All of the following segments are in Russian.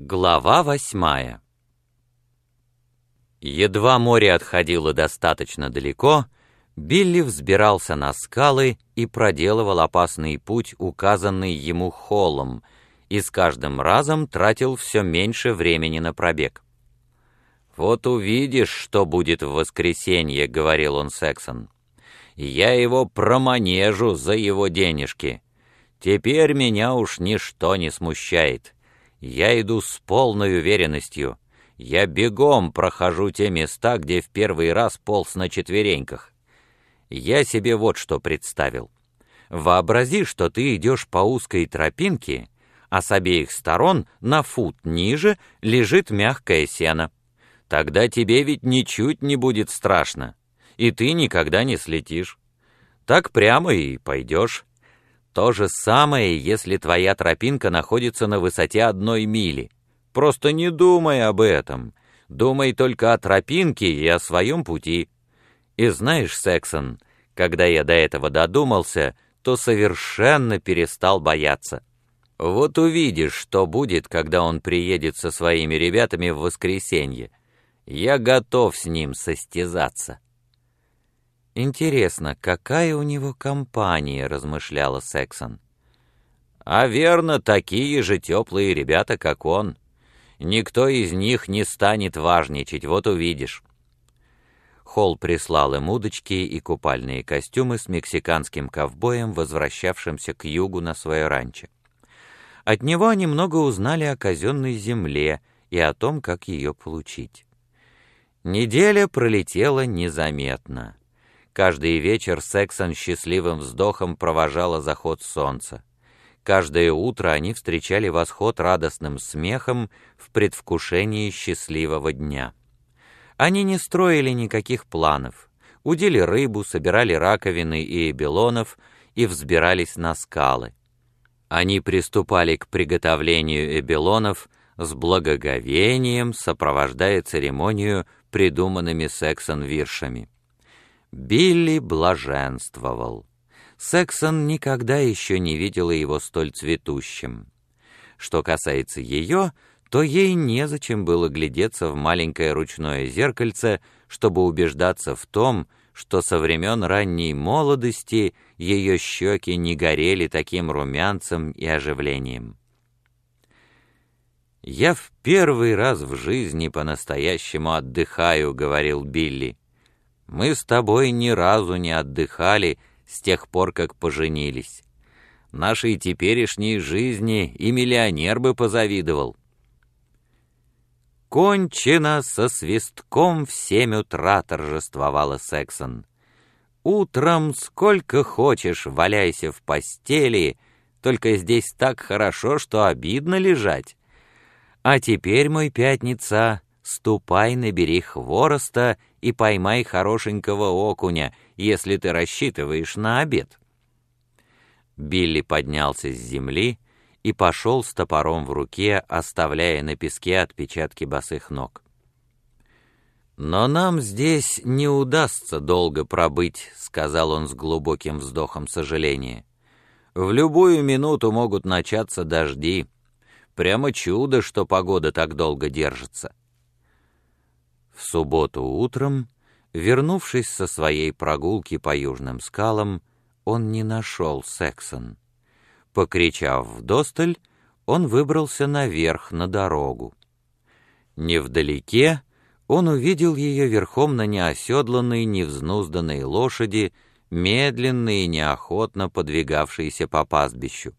Глава 8. Едва море отходило достаточно далеко, Билли взбирался на скалы и проделывал опасный путь, указанный ему Холлом, и с каждым разом тратил все меньше времени на пробег. «Вот увидишь, что будет в воскресенье», — говорил он Сексон. «Я его проманежу за его денежки. Теперь меня уж ничто не смущает. Я иду с полной уверенностью. Я бегом прохожу те места, где в первый раз полз на четвереньках. Я себе вот что представил. Вообрази, что ты идешь по узкой тропинке, а с обеих сторон на фут ниже лежит мягкое сено. Тогда тебе ведь ничуть не будет страшно, и ты никогда не слетишь. Так прямо и пойдешь. То же самое, если твоя тропинка находится на высоте 1 мили. Просто не думай об этом. Думай только о тропинке и о своем пути. И знаешь, Сексон, когда я до этого додумался, то совершенно перестал бояться. Вот увидишь, что будет, когда он приедет со своими ребятами в воскресенье. Я готов с ним состязаться. «Интересно, какая у него компания?» — размышляла Сексон. «А верно, такие же теплые ребята, как он. Никто из них не станет важничать, вот увидишь». Холл прислал им удочки и купальные костюмы с мексиканским ковбоем, возвращавшимся к югу на свое ранчо. От него они много узнали о казенной земле и о том, как ее получить. Неделя пролетела незаметно. Каждый вечер Сексон счастливым вздохом провожала заход солнца. Каждое утро они встречали восход радостным смехом в предвкушении счастливого дня. Они не строили никаких планов, удили рыбу, собирали раковины и эбелонов и взбирались на скалы. Они приступали к приготовлению эбелонов с благоговением, сопровождая церемонию придуманными Сексон-виршами. Билли блаженствовал. Сексон никогда еще не видела его столь цветущим. Что касается ее, то ей незачем было глядеться в маленькое ручное зеркальце, чтобы убеждаться в том, что со времен ранней молодости ее щеки не горели таким румянцем и оживлением. «Я в первый раз в жизни по-настоящему отдыхаю», — говорил Билли. «Мы с тобой ни разу не отдыхали с тех пор, как поженились. Нашей теперешней жизни и миллионер бы позавидовал». «Кончено со свистком в 7 утра», — торжествовала Сексон. «Утром сколько хочешь валяйся в постели, только здесь так хорошо, что обидно лежать. А теперь, мой пятница, ступай, набери хвороста и поймай хорошенького окуня, если ты рассчитываешь на обед». Билли поднялся с земли и пошел с топором в руке, оставляя на песке отпечатки босых ног. «Но нам здесь не удастся долго пробыть», — сказал он с глубоким вздохом сожаления. «В любую минуту могут начаться дожди. Прямо чудо, что погода так долго держится». В субботу утром, вернувшись со своей прогулки по южным скалам, он не нашел Сексон. Покричав вдосталь, он выбрался наверх на дорогу. Невдалеке он увидел ее верхом на неоседланной, невзнузданной лошади, медленно и неохотно подвигавшейся по пастбищу.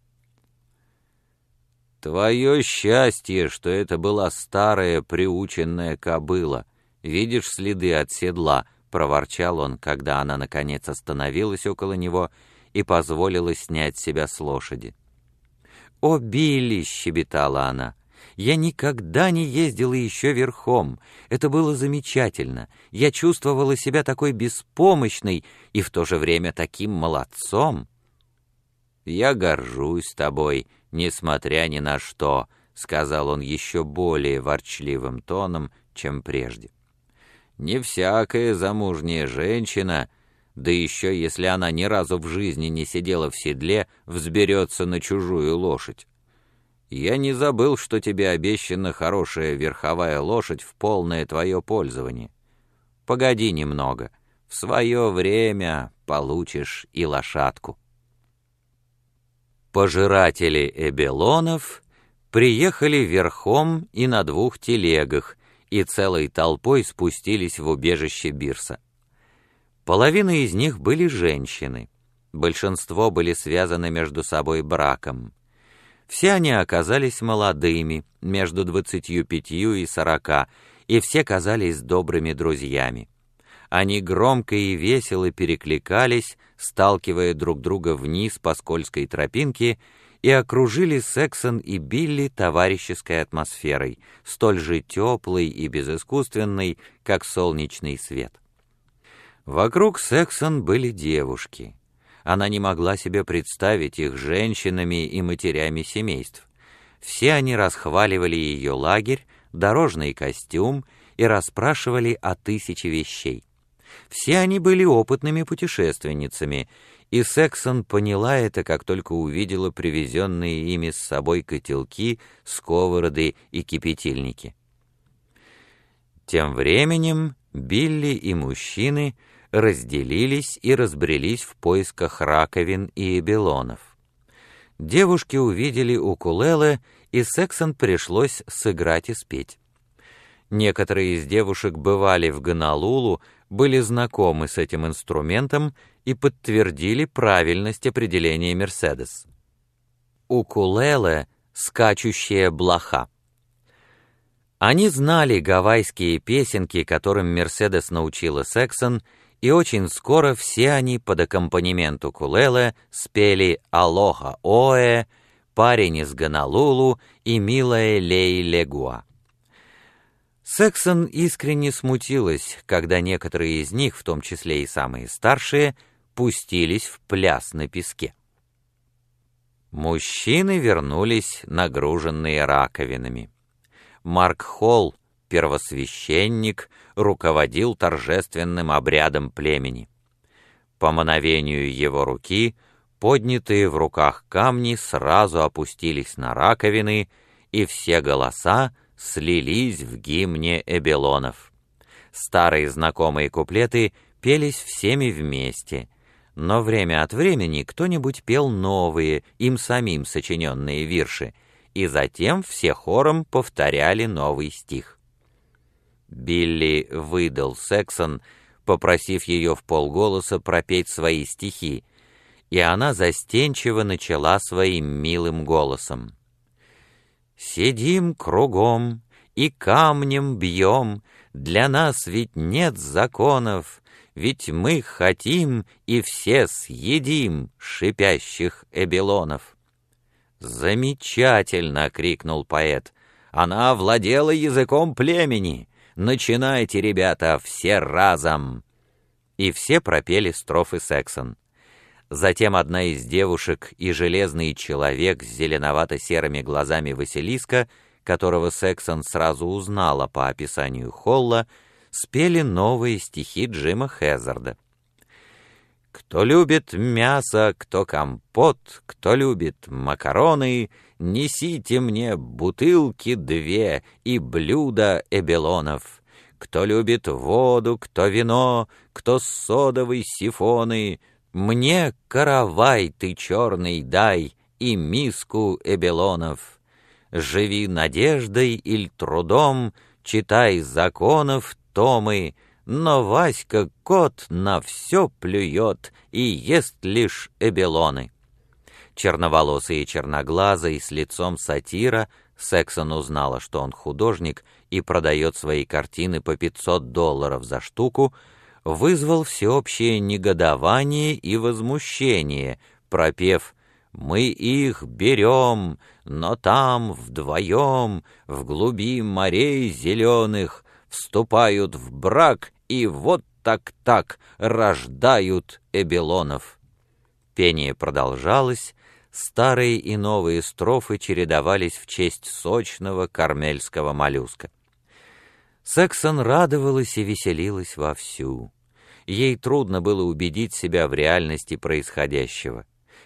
«Твое счастье, что это была старая приученная кобыла. Видишь следы от седла», — проворчал он, когда она, наконец, остановилась около него и позволила снять себя с лошади. «О, Билли!» — щебетала она. «Я никогда не ездила еще верхом. Это было замечательно. Я чувствовала себя такой беспомощной и в то же время таким молодцом». «Я горжусь тобой, несмотря ни на что», — сказал он еще более ворчливым тоном, чем прежде. «Не всякая замужняя женщина, да еще если она ни разу в жизни не сидела в седле, взберется на чужую лошадь. Я не забыл, что тебе обещана хорошая верховая лошадь в полное твое пользование. Погоди немного, в свое время получишь и лошадку». Пожиратели эбелонов приехали верхом и на 2 телегах, и целой толпой спустились в убежище Бирса. Половина из них были женщины, большинство были связаны между собой браком. Все они оказались молодыми, между 25 и 40, и все казались добрыми друзьями. Они громко и весело перекликались, сталкивая друг друга вниз по скользкой тропинке, и окружили Сексон и Билли товарищеской атмосферой, столь же теплой и безыскусственной, как солнечный свет. Вокруг Сексон были девушки. Она не могла себе представить их женщинами и матерями семейств. Все они расхваливали ее лагерь, дорожный костюм и расспрашивали о 1000 вещей. Все они были опытными путешественницами, и Сексон поняла это, как только увидела привезенные ими с собой котелки, сковороды и кипятильники. Тем временем Билли и мужчины разделились и разбрелись в поисках раковин и эбелонов. Девушки увидели укулеле, и Сексон пришлось сыграть и спеть. Некоторые из девушек бывали в Гонолулу, были знакомы с этим инструментом и подтвердили правильность определения Мерседес. Укулеле — скачущая блоха. Они знали гавайские песенки, которым Мерседес научила Сексон, и очень скоро все они под аккомпанемент укулеле спели «Алоха Оэ», «Парень из Гонолулу» и «Милая Лей Легуа». Сексон искренне смутилась, когда некоторые из них, в том числе и самые старшие, пустились в пляс на песке. Мужчины вернулись, нагруженные раковинами. Марк Холл, первосвященник, руководил торжественным обрядом племени. По мановению его руки, поднятые в руках камни сразу опустились на раковины, и все голоса слились в гимне эбелонов. Старые знакомые куплеты пелись всеми вместе, но время от времени кто-нибудь пел новые, им самим сочиненные вирши, и затем все хором повторяли новый стих. Билли выдал Сексон, попросив ее вполголоса пропеть свои стихи, и она застенчиво начала своим милым голосом. «Сидим кругом и камнем бьем, для нас ведь нет законов, ведь мы хотим и все съедим шипящих эбелонов». «Замечательно!» — крикнул поэт. «Она овладела языком племени! Начинайте, ребята, все разом!» И все пропели строфы Сексон. Затем одна из девушек и железный человек с зеленовато-серыми глазами Василиска, которого Сексон сразу узнала по описанию Холла, спели новые стихи Джима Хэзарда. «Кто любит мясо, кто компот, кто любит макароны, несите мне бутылки 2 и блюда эбелонов. Кто любит воду, кто вино, кто содовые сифоны, мне каравай ты черный дай и миску эбелонов. Живи надеждой или трудом, читай законов томы, но Васька кот на все плюет и ест лишь эбелоны». Черноволосый и черноглазый, с лицом сатира, Сексон узнала, что он художник и продает свои картины по $500 за штуку, вызвал всеобщее негодование и возмущение, пропев «Мы их берем, но там вдвоем, в глуби морей зеленых, вступают в брак и вот так рождают эбелонов». Пение продолжалось, старые и новые строфы чередовались в честь сочного кармельского моллюска. Сексон радовалась и веселилась вовсю. Ей трудно было убедить себя в реальности происходящего.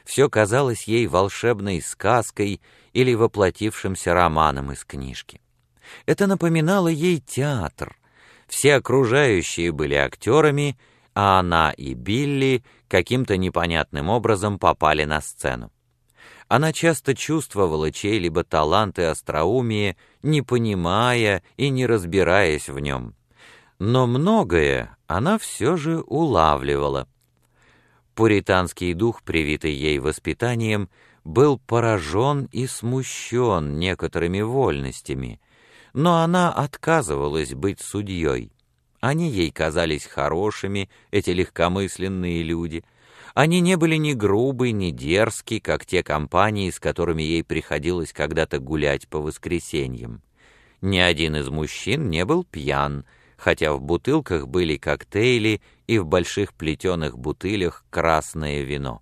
Все казалось ей волшебной сказкой или воплотившимся романом из книжки. Это напоминало ей театр. Все окружающие были актерами, а она и Билли каким-то непонятным образом попали на сцену. Она часто чувствовала чей-либо талант и остроумие, не понимая и не разбираясь в нем. Но многое она все же улавливала. Пуританский дух, привитый ей воспитанием, был поражен и смущен некоторыми вольностями, но она отказывалась быть судьей. Они ей казались хорошими, эти легкомысленные люди. Они не были ни грубы, ни дерзки, как те компании, с которыми ей приходилось когда-то гулять по воскресеньям. Ни один из мужчин не был пьян, хотя в бутылках были коктейли и в больших плетеных бутылях красное вино.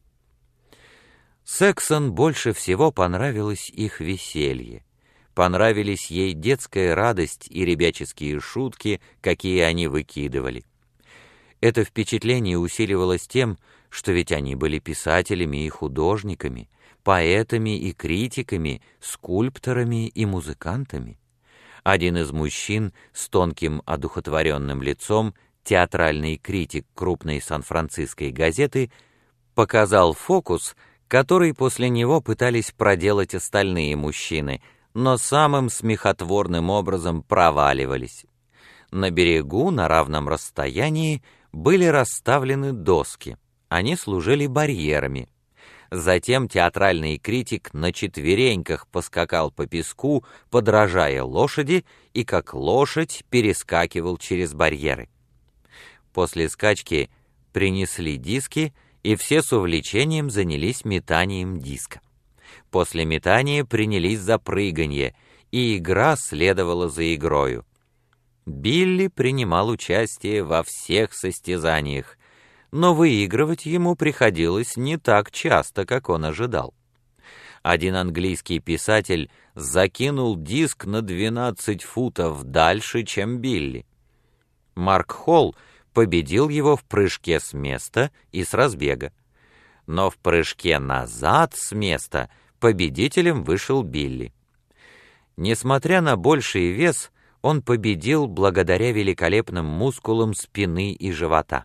Сексон больше всего понравилось их веселье. Понравились ей детская радость и ребяческие шутки, какие они выкидывали. Это впечатление усиливалось тем, что ведь они были писателями и художниками, поэтами и критиками, скульпторами и музыкантами. Один из мужчин с тонким одухотворенным лицом, театральный критик крупной сан-франциской газеты, показал фокус, который после него пытались проделать остальные мужчины, но самым смехотворным образом проваливались. На берегу, на равном расстоянии, были расставлены доски. Они служили барьерами. Затем театральный критик на четвереньках поскакал по песку, подражая лошади, и как лошадь перескакивал через барьеры. После скачки принесли диски, и все с увлечением занялись метанием диска. После метания принялись за прыганье, и игра следовала за игрою. Билли принимал участие во всех состязаниях, но выигрывать ему приходилось не так часто, как он ожидал. Один английский писатель закинул диск на 12 футов дальше, чем Билли. Марк Холл победил его в прыжке с места и с разбега. Но в прыжке назад с места победителем вышел Билли. Несмотря на больший вес, он победил благодаря великолепным мускулам спины и живота.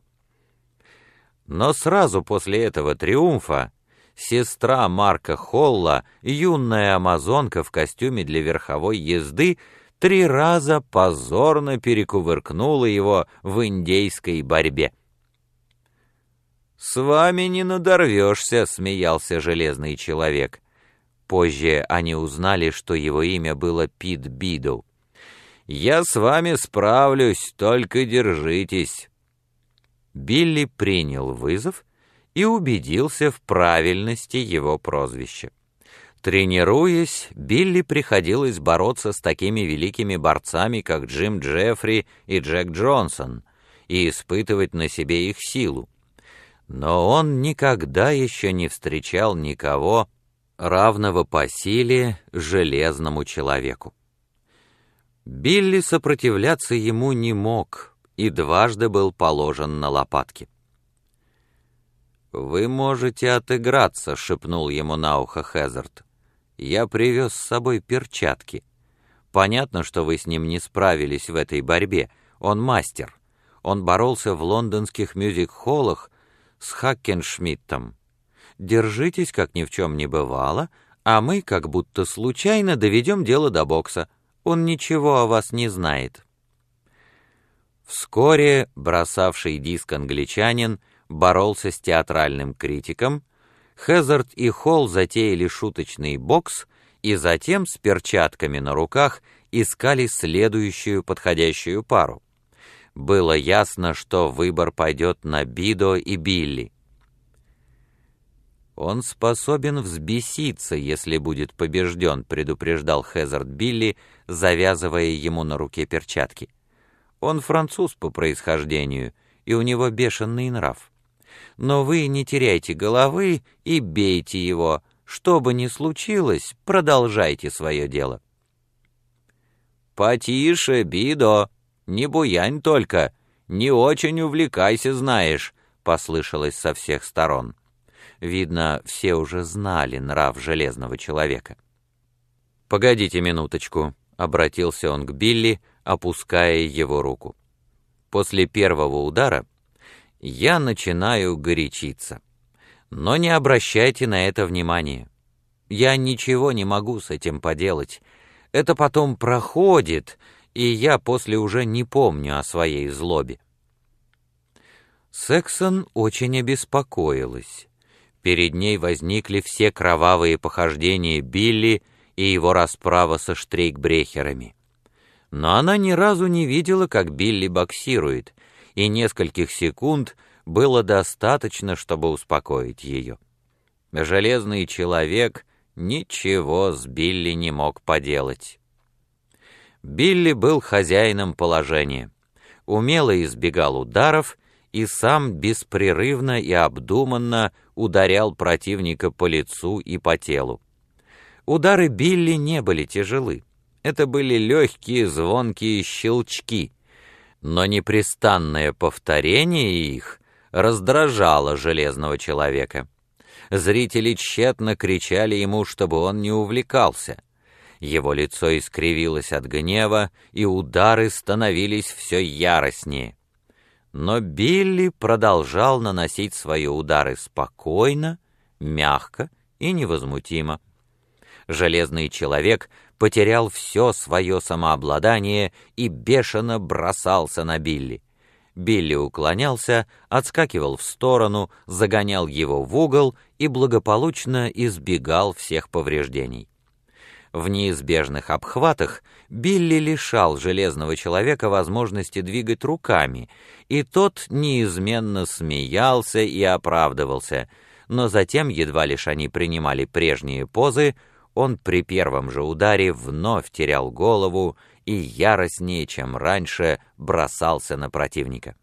Но сразу после этого триумфа сестра Марка Холла, юная амазонка в костюме для верховой езды, 3 раза позорно перекувыркнула его в индейской борьбе. «С вами не надорвешься», — смеялся железный человек. Позже они узнали, что его имя было Пит Бидоу. «Я с вами справлюсь, только держитесь». Билли принял вызов и убедился в правильности его прозвища. Тренируясь, Билли приходилось бороться с такими великими борцами, как Джим Джеффри и Джек Джонсон, и испытывать на себе их силу. Но он никогда еще не встречал никого, равного по силе железному человеку. Билли сопротивляться ему не мог и дважды был положен на лопатки. «Вы можете отыграться», — шепнул ему на ухо Хезард. «Я привез с собой перчатки. Понятно, что вы с ним не справились в этой борьбе. Он мастер. Он боролся в лондонских мюзик-холлах с Хаккеншмидтом. Держитесь, как ни в чем не бывало, а мы как будто случайно доведем дело до бокса. Он ничего о вас не знает». Вскоре бросавший диск англичанин боролся с театральным критиком, Хезард и Холл затеяли шуточный бокс и затем с перчатками на руках искали следующую подходящую пару. Было ясно, что выбор пойдет на Бидо и Билли. «Он способен взбеситься, если будет побежден», — предупреждал Хезард Билли, завязывая ему на руке перчатки. «Он француз по происхождению, и у него бешеный нрав. Но вы не теряйте головы и бейте его. Что бы ни случилось, продолжайте свое дело». «Потише, Бидо, не буянь только, не очень увлекайся, знаешь», — послышалось со всех сторон. Видно, все уже знали нрав железного человека. «Погодите минуточку», — обратился он к Билли, опуская его руку. «После первого удара я начинаю горячиться. Но не обращайте на это внимания. Я ничего не могу с этим поделать. Это потом проходит, и я после уже не помню о своей злобе». Сексон очень обеспокоилась. Перед ней возникли все кровавые похождения Билли и его расправа со штрейкбрехерами. Но она ни разу не видела, как Билли боксирует, и нескольких секунд было достаточно, чтобы успокоить ее. Железный человек ничего с Билли не мог поделать. Билли был хозяином положения, умело избегал ударов и сам беспрерывно и обдуманно ударял противника по лицу и по телу. Удары Билли не были тяжелы. Это были легкие звонкие щелчки, но непрестанное повторение их раздражало железного человека. Зрители тщетно кричали ему, чтобы он не увлекался. Его лицо искривилось от гнева, и удары становились все яростнее. Но Билли продолжал наносить свои удары спокойно, мягко и невозмутимо. Железный человек потерял все свое самообладание и бешено бросался на Билли. Билли уклонялся, отскакивал в сторону, загонял его в угол и благополучно избегал всех повреждений. В неизбежных обхватах Билли лишал железного человека возможности двигать руками, и тот неизменно смеялся и оправдывался, но затем, едва лишь они принимали прежние позы, он при первом же ударе вновь терял голову и яростнее, чем раньше, бросался на противника.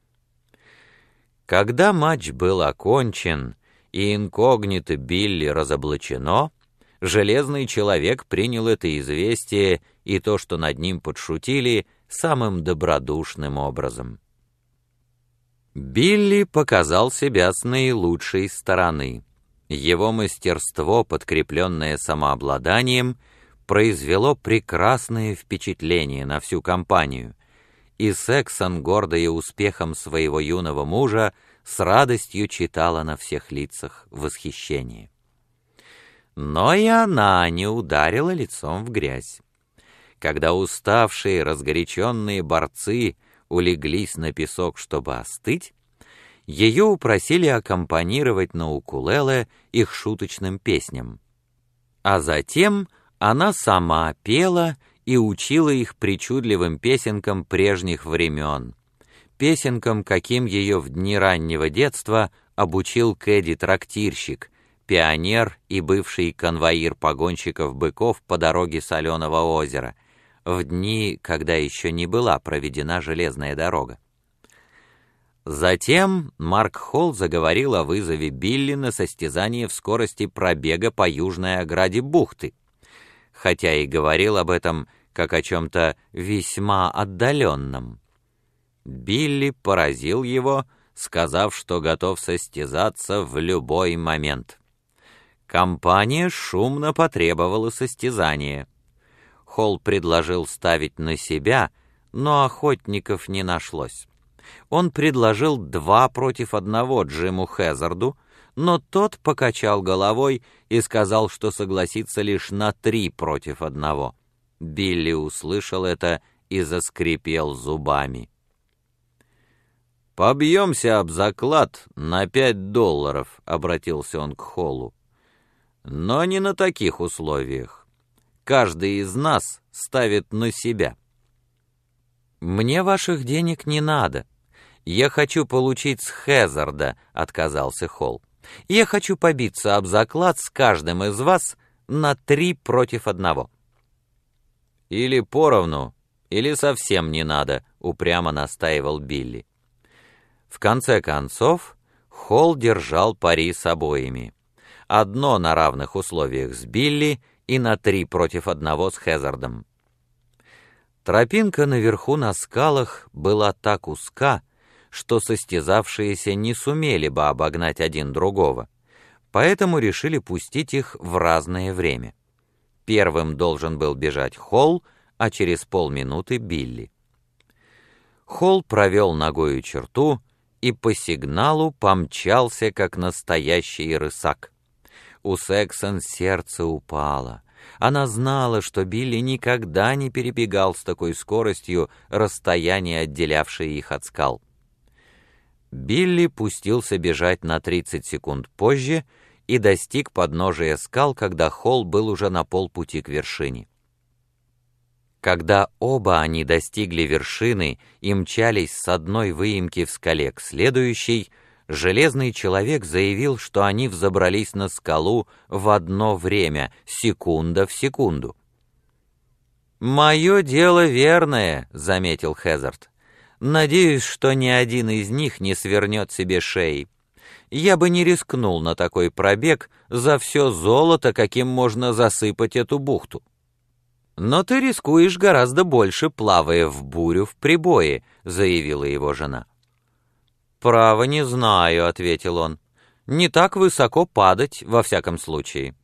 Когда матч был окончен и инкогнито Билли разоблачено, железный человек принял это известие и то, что над ним подшутили, самым добродушным образом. Билли показал себя с наилучшей стороны. Его мастерство, подкрепленное самообладанием, произвело прекрасное впечатление на всю компанию, и Сексон, гордая успехом своего юного мужа, с радостью читала на всех лицах восхищение. Но и она не ударила лицом в грязь. Когда уставшие, разгоряченные борцы улеглись на песок, чтобы остыть, ее упросили аккомпанировать на укулеле их шуточным песням. А затем она сама пела и учила их причудливым песенкам прежних времен, песенкам, каким ее в дни раннего детства обучил Кэдди-трактирщик, пионер и бывший конвоир погонщиков-быков по дороге Соленого озера, в дни, когда еще не была проведена железная дорога. Затем Марк Холл заговорил о вызове Билли на состязание в скорости пробега по южной ограде бухты, хотя и говорил об этом как о чем-то весьма отдаленном. Билли поразил его, сказав, что готов состязаться в любой момент. Компания шумно потребовала состязания. Холл предложил ставить на себя, но охотников не нашлось. Он предложил 2 против 1 Джиму Хезарду, но тот покачал головой и сказал, что согласится лишь на 3 против 1. Билли услышал это и заскрипел зубами. «Побьемся об заклад на $5», — обратился он к Холлу. «Но не на таких условиях. Каждый из нас ставит на себя». «Мне ваших денег не надо. Я хочу получить с Хезарда», — отказался Холл. «Я хочу побиться об заклад с каждым из вас на 3 против 1». «Или поровну, или совсем не надо», — упрямо настаивал Билли. В конце концов, Холл держал пари с обоими. Одно на равных условиях с Билли и на 3 против 1 с Хезардом. Тропинка наверху на скалах была так узка, что состязавшиеся не сумели бы обогнать один другого. поэтому решили пустить их в разное время. Первым должен был бежать Холл, а через полминуты Билли. Холл провел ногою черту и по сигналу помчался, как настоящий рысак. У Сексон сердце упало. Она знала, что Билли никогда не перебегал с такой скоростью расстояние, отделявшее их от скал. Билли пустился бежать на 30 секунд позже и достиг подножия скал, когда Холл был уже на полпути к вершине. Когда оба они достигли вершины и мчались с одной выемки в скале к следующей, Железный Человек заявил, что они взобрались на скалу в одно время, секунда в секунду. «Мое дело верное», — заметил Хезард. «Надеюсь, что ни один из них не свернет себе шеи. Я бы не рискнул на такой пробег за все золото, каким можно засыпать эту бухту». «Но ты рискуешь гораздо больше, плавая в бурю в прибое», — заявила его жена. «Право не знаю», — ответил он. «Не так высоко падать, во всяком случае».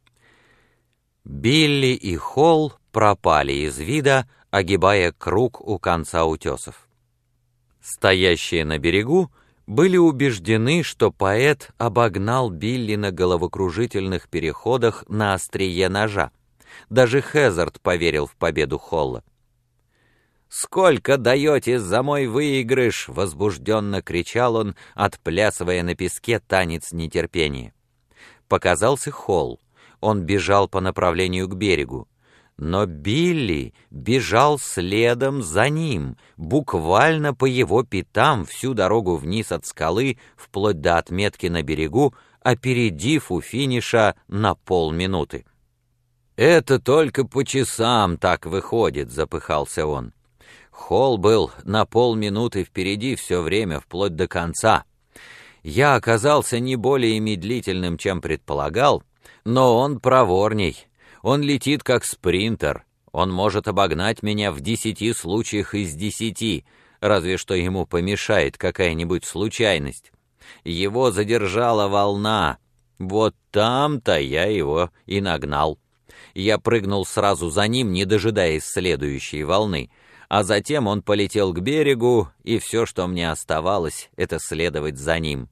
Билли и Холл пропали из вида, огибая круг у конца утесов. Стоящие на берегу были убеждены, что поэт обогнал Билли на головокружительных переходах на острие ножа. Даже Хезард поверил в победу Холла. «Сколько даете за мой выигрыш?» — возбужденно кричал он, отплясывая на песке танец нетерпения. Показался Холл. Он бежал по направлению к берегу. Но Билли бежал следом за ним, буквально по его пятам всю дорогу вниз от скалы, вплоть до отметки на берегу, опередив у финиша на полминуты. «Это только по часам так выходит», — запыхался он. Холл был на полминуты впереди все время, вплоть до конца. Я оказался не более медлительным, чем предполагал, но он проворней. Он летит как спринтер. Он может обогнать меня в 10 случаях из 10, разве что ему помешает какая-нибудь случайность. Его задержала волна. Вот там-то я его и нагнал. Я прыгнул сразу за ним, не дожидаясь следующей волны, а затем он полетел к берегу, и все, что мне оставалось, это следовать за ним.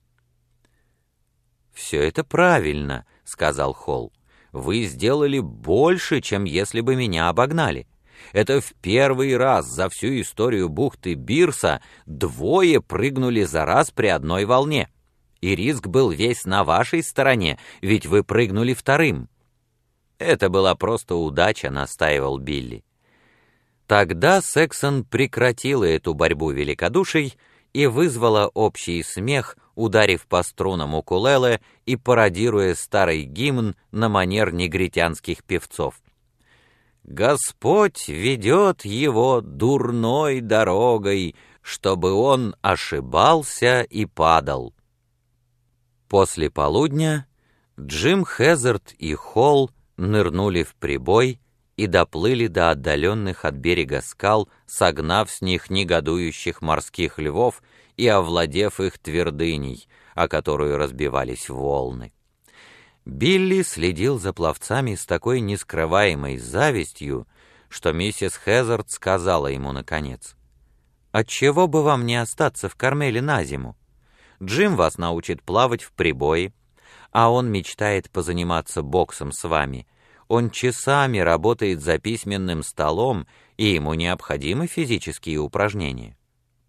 «Все это правильно», — сказал Холл. «Вы сделали больше, чем если бы меня обогнали. Это в первый раз за всю историю бухты Бирса двое прыгнули за раз при одной волне. И риск был весь на вашей стороне, ведь вы прыгнули вторым». «Это была просто удача», — настаивал Билли. Тогда Сексон прекратила эту борьбу великодуший и вызвала общий смех, ударив по струнам укулеле и пародируя старый гимн на манер негритянских певцов. «Господь ведет его дурной дорогой, чтобы он ошибался и падал». После полудня Джим Хезард и Холл нырнули в прибой и доплыли до отдаленных от берега скал, согнав с них негодующих морских львов и овладев их твердыней, о которую разбивались волны. Билли следил за пловцами с такой нескрываемой завистью, что миссис Хезард сказала ему наконец: «Отчего бы вам не остаться в Кармеле на зиму? Джим вас научит плавать в прибое, а он мечтает позаниматься боксом с вами. Он часами работает за письменным столом, и ему необходимы физические упражнения».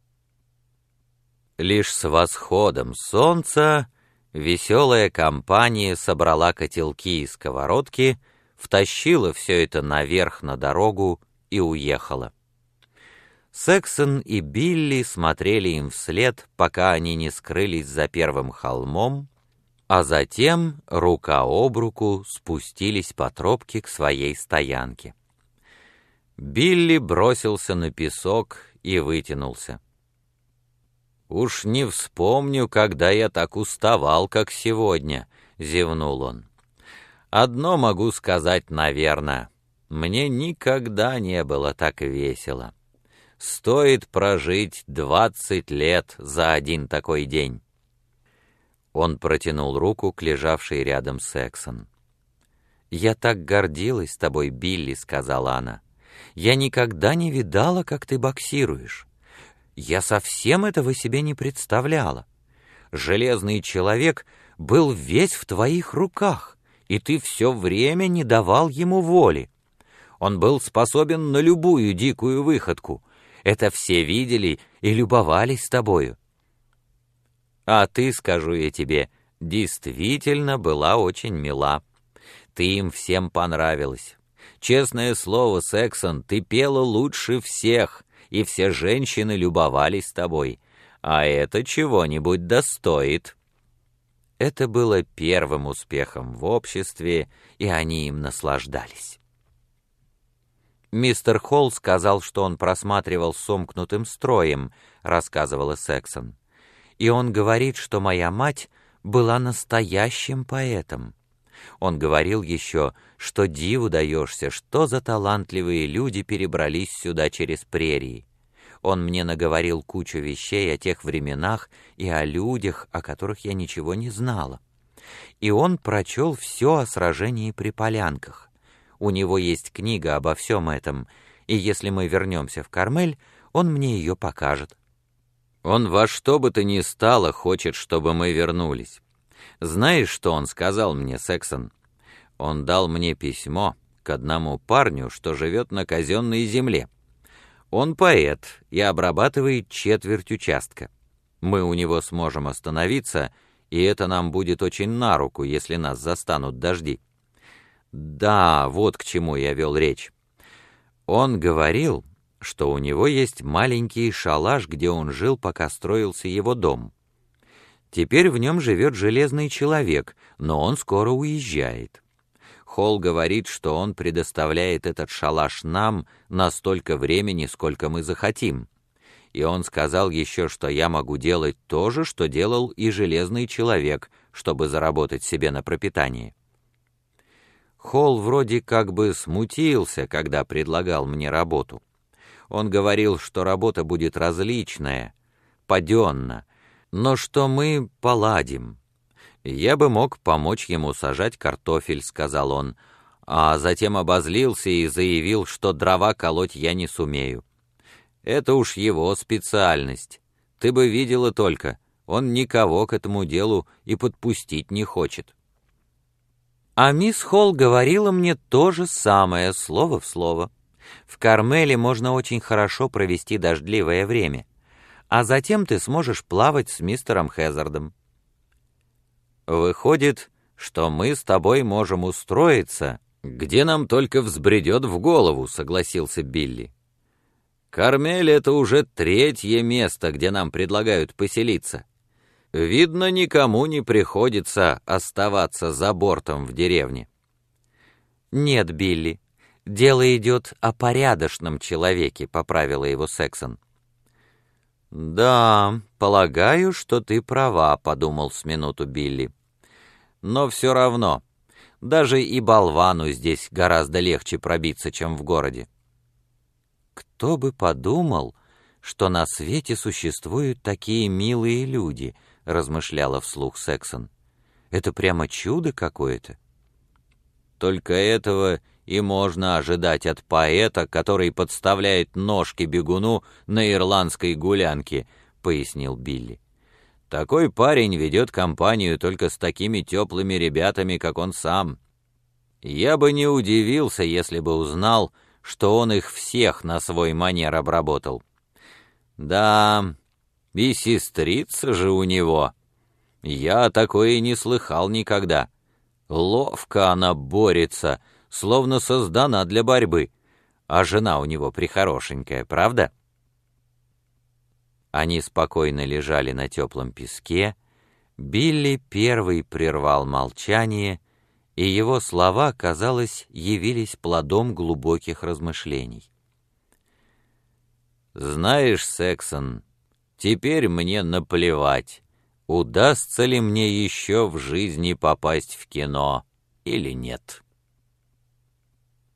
Лишь с восходом солнца веселая компания собрала котелки и сковородки, втащила все это наверх на дорогу и уехала. Сексон и Билли смотрели им вслед, пока они не скрылись за первым холмом, а затем рука об руку спустились по тропке к своей стоянке. Билли бросился на песок и вытянулся. «Уж не вспомню, когда я так уставал, как сегодня», — зевнул он. «Одно могу сказать, наверное, мне никогда не было так весело. Стоит прожить 20 лет за один такой день». Он протянул руку к лежавшей рядом Сексон. «Я так гордилась тобой, Билли», — сказала она. «Я никогда не видала, как ты боксируешь. Я совсем этого себе не представляла. Железный человек был весь в твоих руках, и ты все время не давал ему воли. Он был способен на любую дикую выходку. Это все видели и любовались тобою. А ты, скажу я тебе, действительно была очень мила. Ты им всем понравилась. Честное слово, Сексон, ты пела лучше всех, и все женщины любовались тобой. А это чего-нибудь достоит». Это было первым успехом в обществе, и они им наслаждались. «Мистер Холл сказал, что он просматривал сомкнутым строем», — рассказывала Сексон. «И он говорит, что моя мать была настоящим поэтом. Он говорил еще, что диву даешься, что за талантливые люди перебрались сюда через прерии. Он мне наговорил кучу вещей о тех временах и о людях, о которых я ничего не знала. И он прочел все о сражении при Полянках. У него есть книга обо всем этом, и если мы вернемся в Кармель, он мне ее покажет». «Он во что бы то ни стало хочет, чтобы мы вернулись. Знаешь, что он сказал мне, Сексон? Он дал мне письмо к одному парню, что живет на казенной земле. Он поэт и обрабатывает четверть участка. Мы у него сможем остановиться, и это нам будет очень на руку, если нас застанут дожди. Да, вот к чему я вел речь. Он говорил, что у него есть маленький шалаш, где он жил, пока строился его дом. Теперь в нем живет железный человек, но он скоро уезжает. Холл говорит, что он предоставляет этот шалаш нам на столько времени, сколько мы захотим. И он сказал еще, что я могу делать то же, что делал и железный человек, чтобы заработать себе на пропитание. Холл вроде как бы смутился, когда предлагал мне работу. Он говорил, что работа будет различная, паденно, но что мы поладим. «Я бы мог помочь ему сажать картофель», — сказал он, а затем обозлился и заявил, что дрова колоть я не сумею. Это уж его специальность. Ты бы видела только, он никого к этому делу и подпустить не хочет. А мисс Холл говорила мне то же самое, слово в слово. В Кармеле можно очень хорошо провести дождливое время, а затем ты сможешь плавать с мистером Хэзардом. Выходит, что мы с тобой можем устроиться, где нам только взбредет в голову, согласился Билли. Кармель — это уже третье место, где нам предлагают поселиться. Видно, никому не приходится оставаться за бортом в деревне. Нет, Билли, дело идет о порядочном человеке, поправила его Сексон. Да, полагаю, что ты права, подумал с минуту Билли. Но все равно, даже и болвану здесь гораздо легче пробиться, чем в городе. Кто бы подумал, что на свете существуют такие милые люди, размышляла вслух Сексон. Это прямо чудо какое-то. Только этого и можно ожидать от поэта, который подставляет ножки бегуну на ирландской гулянке, пояснил Билли. Такой парень ведет компанию только с такими теплыми ребятами, как он сам. Я бы не удивился, если бы узнал, что он их всех на свой манер обработал. Да, и сестрица же у него. Я такое не слыхал никогда. Ловко она борется, словно создана для борьбы. А жена у него прихорошенькая, правда? Они спокойно лежали на теплом песке. Билли первый прервал молчание, и его слова, казалось, явились плодом глубоких размышлений. «Знаешь, Сексон, теперь мне наплевать, удастся ли мне еще в жизни попасть в кино или нет».